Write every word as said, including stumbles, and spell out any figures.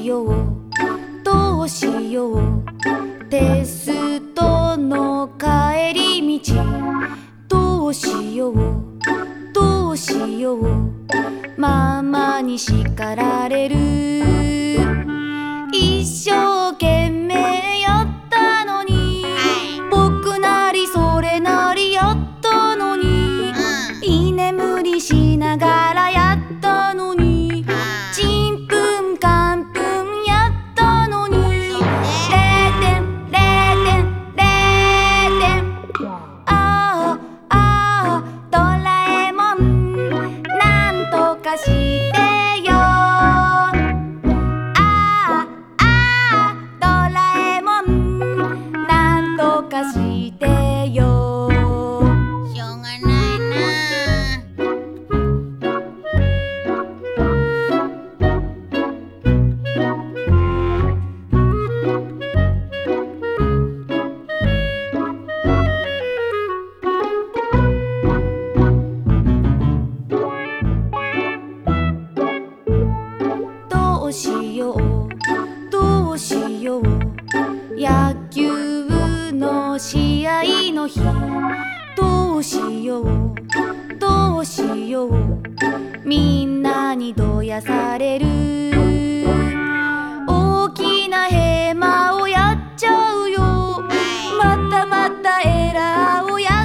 しようどうしようテストの帰り道どうしようどうしようママに叱られる一生懸命やったのに僕なりそれなりやったのに居眠りしながらやったのにちんぷんかんぷんやったのにれいてんれいてんれいてんああああドラえもんなんとかしてよああああドラえもんなんとかしてよしょうがないな。 どうしようどうしよう野球の試合の日どうしようどうしようみんなにどやされる大きなヘマをやっちゃうよまたまたエラーをやっ